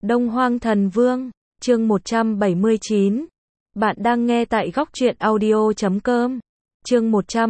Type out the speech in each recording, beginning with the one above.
Đông Hoang Thần Vương, chương 179. Bạn đang nghe tại góc truyện audio.com. Chương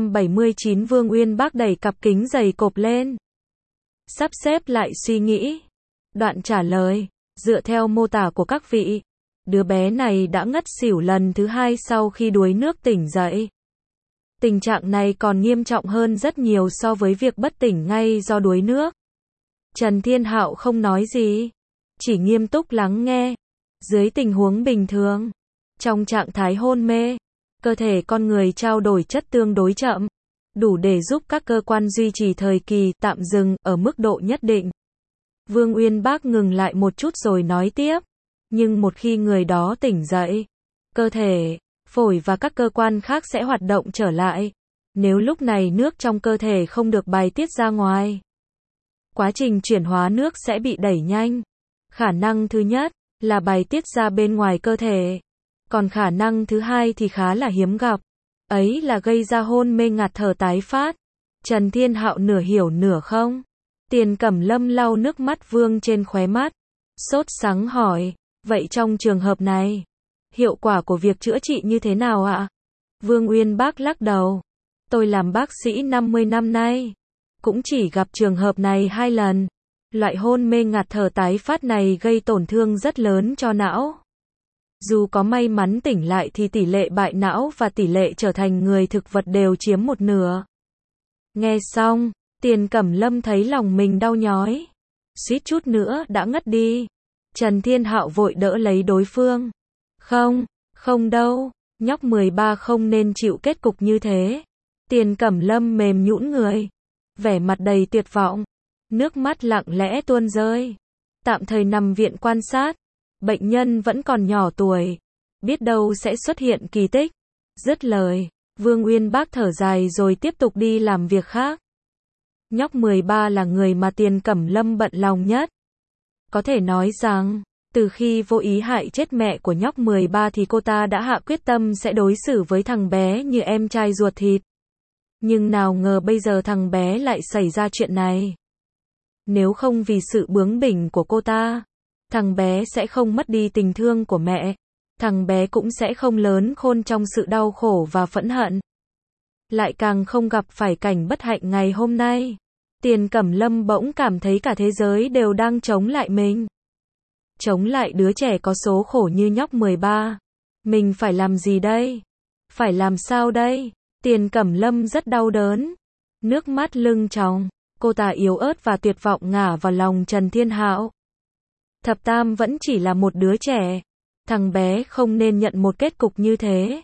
179 Vương Uyên Bác đẩy cặp kính dày cộp lên. Sắp xếp lại suy nghĩ. Đoạn trả lời, dựa theo mô tả của các vị, đứa bé này đã ngất xỉu lần thứ 2 sau khi đuối nước tỉnh dậy. Tình trạng này còn nghiêm trọng hơn rất nhiều so với việc bất tỉnh ngay do đuối nước. Trần Thiên Hạo không nói gì, chỉ nghiêm túc lắng nghe. Dưới tình huống bình thường, trong trạng thái hôn mê, cơ thể con người trao đổi chất tương đối chậm, đủ để giúp các cơ quan duy trì thời kỳ tạm dừng ở mức độ nhất định. Vương Uyên Bác ngừng lại một chút rồi nói tiếp, nhưng một khi người đó tỉnh dậy, cơ thể, phổi và các cơ quan khác sẽ hoạt động trở lại. Nếu lúc này nước trong cơ thể không được bài tiết ra ngoài, quá trình chuyển hóa nước sẽ bị đẩy nhanh. Khả năng thứ nhất là bài tiết ra bên ngoài cơ thể, còn khả năng thứ hai thì khá là hiếm gặp, ấy là gây ra hôn mê ngạt thở tái phát. Trần Thiên Hạo nửa hiểu nửa không. Tiền Cẩm Lâm lau nước mắt vương trên khóe mắt, sốt sắng hỏi, vậy trong trường hợp này, hiệu quả của việc chữa trị như thế nào ạ? Vương Uyên Bác lắc đầu, tôi làm bác sĩ 50 năm nay, cũng chỉ gặp trường hợp này 2 lần. Loại hôn mê ngạt thở tái phát này gây tổn thương rất lớn cho não. Dù có may mắn tỉnh lại thì tỷ lệ bại não và tỷ lệ trở thành người thực vật đều chiếm 1/2. Nghe xong, Tiền Cẩm Lâm thấy lòng mình đau nhói, suýt chút nữa đã ngất đi. Trần Thiên Hạo vội đỡ lấy đối phương. Không đâu, nhóc 13 không nên chịu kết cục như thế. Tiền Cẩm Lâm mềm nhũn người, vẻ mặt đầy tuyệt vọng, nước mắt lặng lẽ tuôn rơi. Tạm thời nằm viện quan sát, bệnh nhân vẫn còn nhỏ tuổi, biết đâu sẽ xuất hiện kỳ tích. Dứt lời, Vương Uyên Bác thở dài rồi tiếp tục đi làm việc khác. Nhóc 13 là người mà Tiền Cẩm Lâm bận lòng nhất. Có thể nói rằng, từ khi vô ý hại chết mẹ của nhóc 13 thì cô ta đã hạ quyết tâm sẽ đối xử với thằng bé như em trai ruột thịt. Nhưng nào ngờ bây giờ thằng bé lại xảy ra chuyện này. Nếu không vì sự bướng bỉnh của cô ta, thằng bé sẽ không mất đi tình thương của mẹ. Thằng bé cũng sẽ không lớn khôn trong sự đau khổ và phẫn hận. Lại càng không gặp phải cảnh bất hạnh ngày hôm nay. Tiền Cẩm Lâm bỗng cảm thấy cả thế giới đều đang chống lại mình. Chống lại đứa trẻ có số khổ như nhóc 13. Mình phải làm gì đây? Phải làm sao đây? Tiền Cẩm Lâm rất đau đớn, nước mắt lưng tròng. Cô ta yếu ớt và tuyệt vọng ngả vào lòng Trần Thiên Hạo. Thập Tam vẫn chỉ là một đứa trẻ. Thằng bé không nên nhận một kết cục như thế.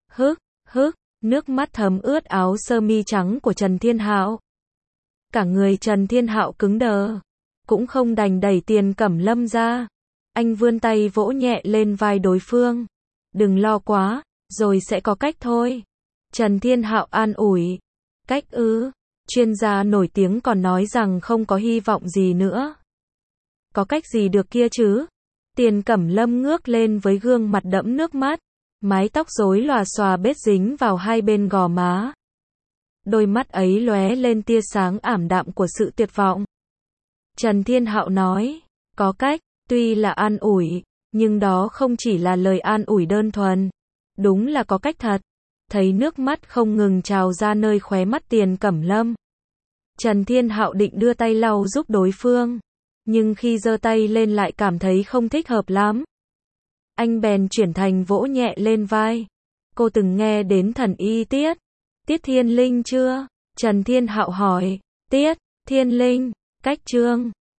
Nước mắt thấm ướt áo sơ mi trắng của Trần Thiên Hạo. Cả người Trần Thiên Hạo cứng đờ, cũng không đành đẩy Tiền Cẩm Lâm ra. Anh vươn tay vỗ nhẹ lên vai đối phương. Đừng lo quá, rồi sẽ có cách thôi. Trần Thiên Hạo an ủi. Cách ư? Chuyên gia nổi tiếng còn nói rằng không có hy vọng gì nữa. Có cách gì được kia chứ? Tiền Cẩm Lâm ngước lên với gương mặt đẫm nước mắt, mái tóc rối lòa xòa bết dính vào hai bên gò má. Đôi mắt ấy lóe lên tia sáng ảm đạm của sự tuyệt vọng. Trần Thiên Hạo nói, có cách, tuy là an ủi, nhưng đó không chỉ là lời an ủi đơn thuần. Đúng là có cách thật. Thấy nước mắt không ngừng trào ra nơi khóe mắt Tiền Cẩm Lâm, Trần Thiên Hạo định đưa tay lau giúp đối phương, nhưng khi giơ tay lên lại cảm thấy không thích hợp lắm. Anh bèn chuyển thành vỗ nhẹ lên vai. Cô từng nghe đến thần y Tiết Thiên Linh chưa? Trần Thiên Hạo hỏi. Tiết Thiên Linh, cách chương